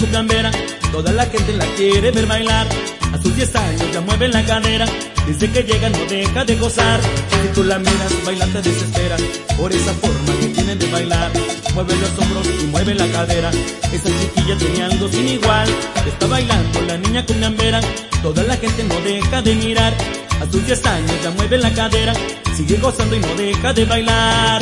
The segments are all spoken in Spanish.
cumbiambera, toda la gente la quiere ver bailar. A sus 10 años ya mueve la cadera, desde que llega no deja de gozar. Si tú la miras bailar te desespera, por esa forma que tiene de bailar. Mueve los hombros y mueve la cadera, esa chiquilla tiene algo sin igual. Está bailando la niña cumbiambera, toda la gente no deja de mirar. A sus 10 años ya mueve la cadera, sigue gozando y no deja de bailar.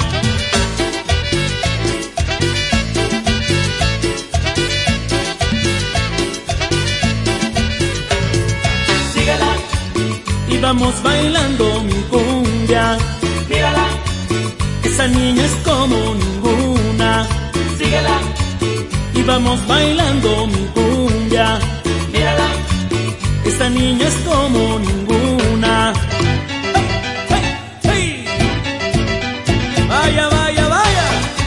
Síguela Y vamos bailando mi cumbia, mírala, esa niña es como ninguna. síguela, Y vamos bailando mi cumbia, mírala, esa niña es como ninguna. ¡Hey, hey, hey! Vaya, vaya, vaya.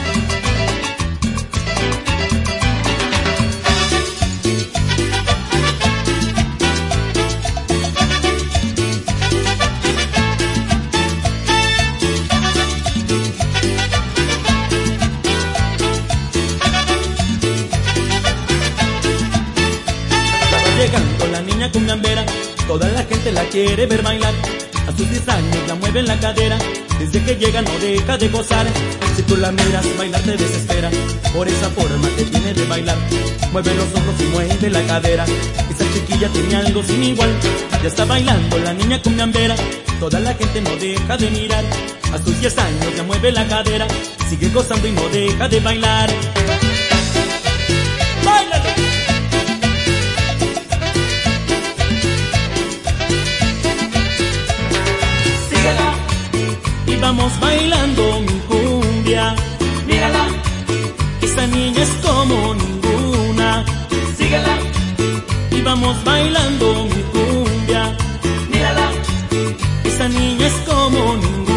Llegando la niña cumbiambera, toda la gente la quiere ver bailar. A sus 10 años la mueve en la cadera, desde que llega no deja de gozar. Si tú la miras bailar te desespera, por esa forma que tiene de bailar. Mueve los ojos y mueve la cadera, esa chiquilla tiene algo sin igual. Ya está bailando la niña cumbiambera, toda la gente no deja de mirar. A sus 10 años ya mueve la cadera, sigue gozando y no deja de bailar. ¡Báilalo! Y vamos bailando mi cumbia, mírala, esa niña es como ninguna. síguela, Y vamos bailando mi cumbia, mírala, esa niña es como ninguna.